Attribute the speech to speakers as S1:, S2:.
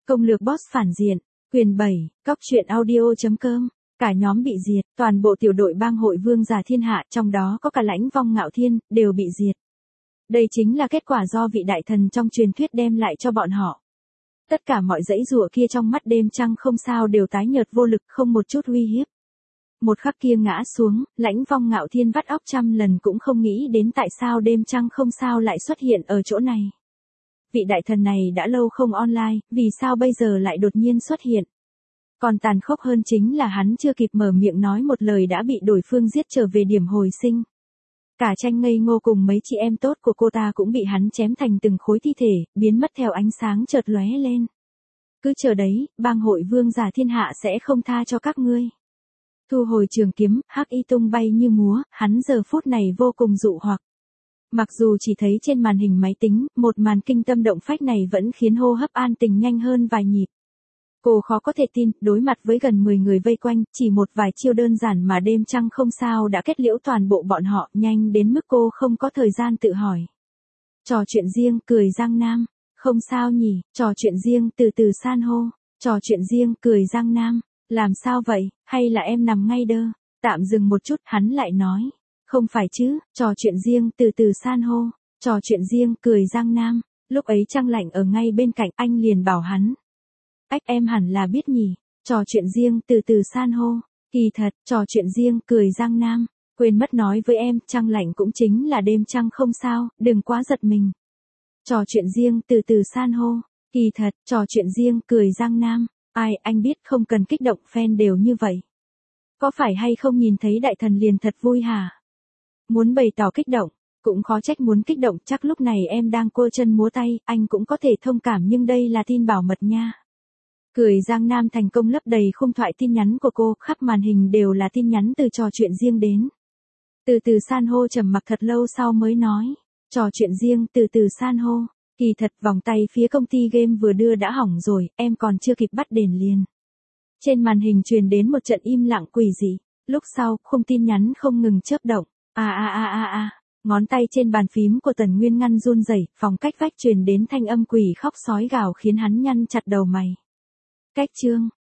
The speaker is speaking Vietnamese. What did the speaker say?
S1: Công lược boss phản diện. Quyền 7, Cóc truyện audio.com. Cả nhóm bị diệt, toàn bộ tiểu đội bang hội vương giả thiên hạ, trong đó có cả Lãnh Vong Ngạo Thiên, đều bị diệt. Đây chính là kết quả do vị đại thần trong truyền thuyết đem lại cho bọn họ. Tất cả mọi dãy rủa kia trong mắt đêm trăng không sao đều tái nhợt vô lực, không một chút uy hiếp. Một khắc kia ngã xuống, Lãnh Vong Ngạo Thiên vắt óc trăm lần cũng không nghĩ đến tại sao đêm trăng không sao lại xuất hiện ở chỗ này. Vị đại thần này đã lâu không online, vì sao bây giờ lại đột nhiên xuất hiện? Còn tàn khốc hơn chính là hắn chưa kịp mở miệng nói một lời đã bị đối phương giết trở về điểm hồi sinh. Cả Tranh Ngây Ngô cùng mấy chị em tốt của cô ta cũng bị hắn chém thành từng khối thi thể, biến mất theo ánh sáng chợt lóe lên. Cứ chờ đấy, bang hội vương giả thiên hạ sẽ không tha cho các ngươi. Thu hồi trường kiếm, hắc y tung bay như múa, hắn giờ phút này vô cùng dụ hoặc. Mặc dù chỉ thấy trên màn hình máy tính, một màn kinh tâm động phách này vẫn khiến hô hấp an tình nhanh hơn vài nhịp. Cô khó có thể tin, đối mặt với gần 10 người vây quanh, chỉ một vài chiêu đơn giản mà đêm trăng không sao đã kết liễu toàn bộ bọn họ, nhanh đến mức cô không có thời gian tự hỏi. Trò chuyện riêng, cười Giang Nam. Không sao nhỉ, trò chuyện riêng, từ từ san hô. Trò chuyện riêng, cười Giang Nam. Làm sao vậy, hay là em nằm ngay đơ? Tạm dừng một chút, hắn lại nói. Không phải chứ, trò chuyện riêng, từ từ san hô. Trò chuyện riêng, cười Giang Nam. Lúc ấy Trăng Lạnh ở ngay bên cạnh, anh liền bảo hắn. Em hẳn là biết nhỉ, trò chuyện riêng, từ từ san hô. Kỳ thật, trò chuyện riêng, cười Giang Nam. Quên mất nói với em, Trăng Lạnh cũng chính là đêm trăng không sao, đừng quá giật mình. Trò chuyện riêng, từ từ san hô. Kỳ thật, trò chuyện riêng, cười Giang Nam. Ai, anh biết không cần kích động, fan đều như vậy. Có phải hay không nhìn thấy đại thần liền thật vui hả? Muốn bày tỏ kích động, cũng khó trách muốn kích động, chắc lúc này em đang cua chân múa tay, anh cũng có thể thông cảm nhưng đây là tin bảo mật nha. Cười Giang Nam thành công lấp đầy khung thoại tin nhắn của cô, khắp màn hình đều là tin nhắn từ trò chuyện riêng đến. Từ từ san hô trầm mặc thật lâu sau mới nói, trò chuyện riêng, từ từ san hô. Kỳ thật vòng tay phía công ty game vừa đưa đã hỏng rồi, em còn chưa kịp bắt đền liền. Trên màn hình truyền đến một trận im lặng quỷ dị, lúc sau, khung tin nhắn không ngừng chớp động. Ngón tay trên bàn phím của Tần Nguyên Ngăn run rẩy, phòng cách vách truyền đến thanh âm quỷ khóc sói gào khiến hắn nhăn chặt đầu mày. Cách chương